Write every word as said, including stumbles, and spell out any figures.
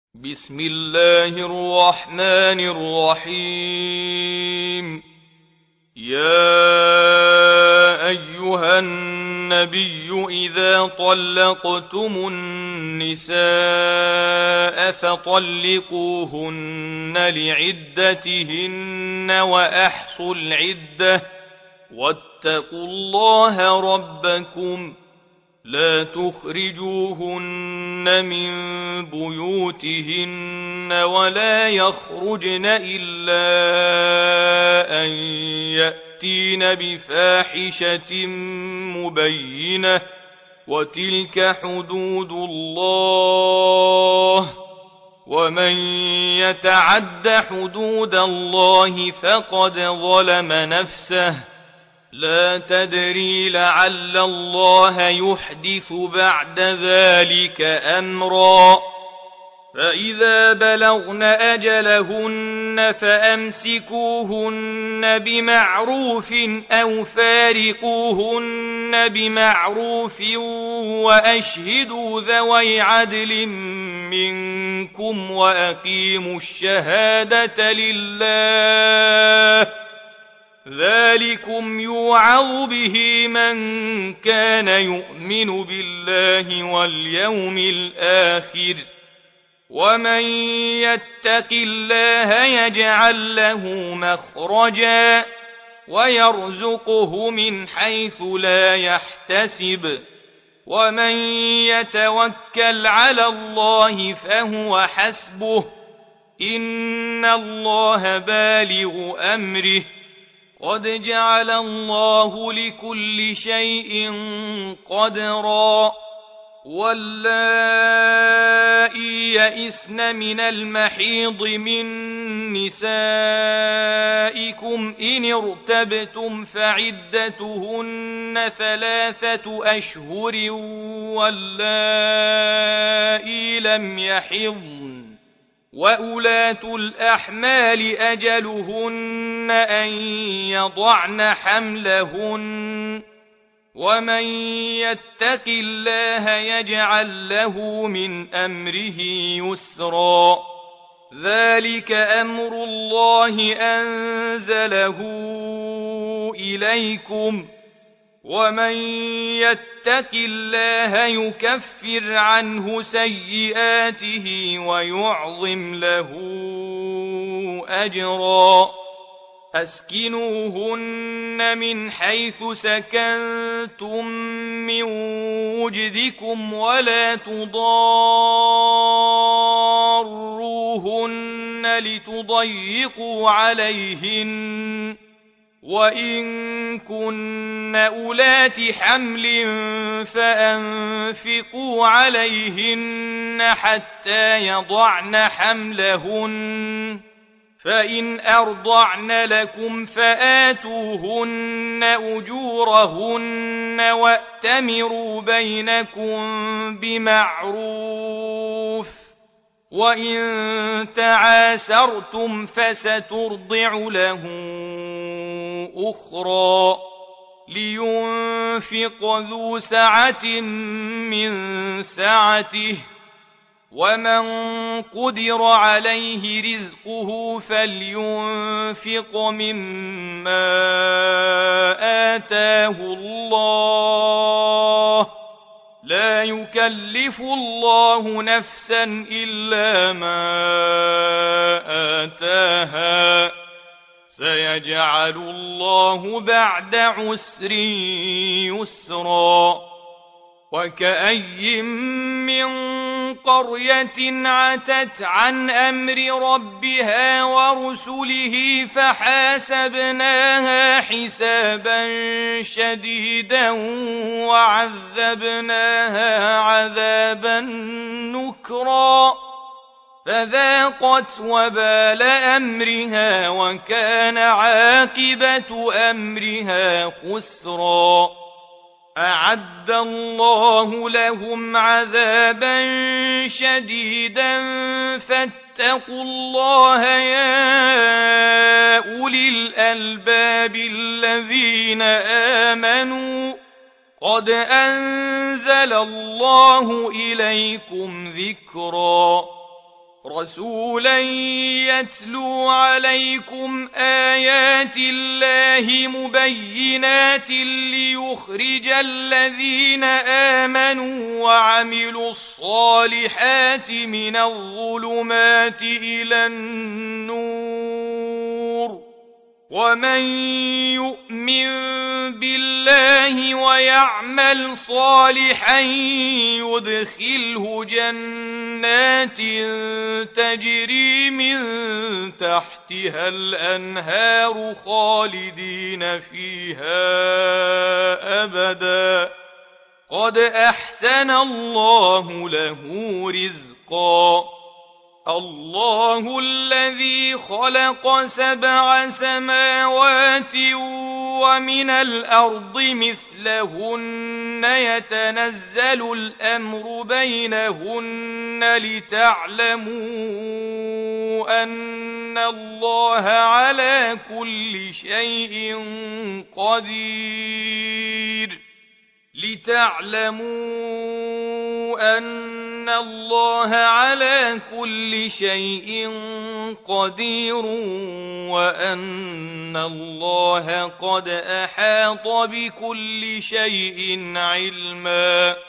بسم الله الرحمن الرحيم. يا أيها النبي إذا طلقتم النساء فطلقوهن لعدتهن وأحصوا العدة واتقوا الله ربكم لا تخرجوهن من بيوتهن ولا يخرجن إلا أن يأتين بفاحشة مبينة وتلك حدود الله ومن يتعد حدود الله فقد ظلم نفسه لا تدري لعل الله يحدث بعد ذلك أمرا. فإذا بلغن أجلهن فأمسكوهن بمعروف أو فارقوهن بمعروف وأشهدوا ذوي عدل منكم وأقيموا الشهادة لله ذلكم يوعظ به من كان يؤمن بالله واليوم الآخر ومن يتق الله يجعل له مخرجا ويرزقه من حيث لا يحتسب ومن يتوكل على الله فهو حسبه إن الله بالغ أمره قد جعل الله لكل شيء قدرا. واللائي يئسن من المحيض من نسائكم إن ارتبتم فعدتهن ثلاثة أشهر واللائي لم يحضن وأولاة الأحمال أجلهن أن يضعن حملهن ومن يتق الله يجعل له من أمره يسرا ذلك أمر الله أنزله إليكم ومن يتق الله يكفر عنه سيئاته ويعظم له أجرا. أسكنوهن من حيث سكنتم من وجدكم ولا تضاروهن لتضيقوا عليهن وإن كن أولات حمل فأنفقوا عليهن حتى يضعن حملهن فإن أرضعن لكم فآتوهن أجورهن وأتمروا بينكم بمعروف وإن تعاسرتم فسترضع له أخرى لينفق ذو سعة من سعته ومن قدر عليه رزقه فلينفق مما آتاه الله لا يكلف الله نفسا إلا ما آتاها سيجعل الله بعد عسر يسرا. وكأي من قرية عتت عن أمر ربها ورسله فحاسبناها حسابا شديدا وعذبناها عذابا نكرا فذاقت وبال أمرها وكان عاقبة أمرها خسرا. أعد الله لهم عذابا شديدا فاتقوا الله يا أولي الألباب الذين آمنوا قد أنزل الله إليكم ذكرا رسولا يتلو عليكم آيات الله مبينات ليخرج الذين آمنوا وعملوا الصالحات من الظلمات إلى النور ومن يؤمن بالله ويعمل صالحا يدخله جنات تجري من تحتها الأنهار خالدين فيها أبدا قد أحسن الله له رزقا الله الذي خلق سبع سماوات ومن الأرض مثلهن يتنزل الأمر بينهن لتعلموا أن الله على كل شيء قدير لتعلموا أن الله على كل شيء قدير وأن الله قد أحاط بكل شيء علما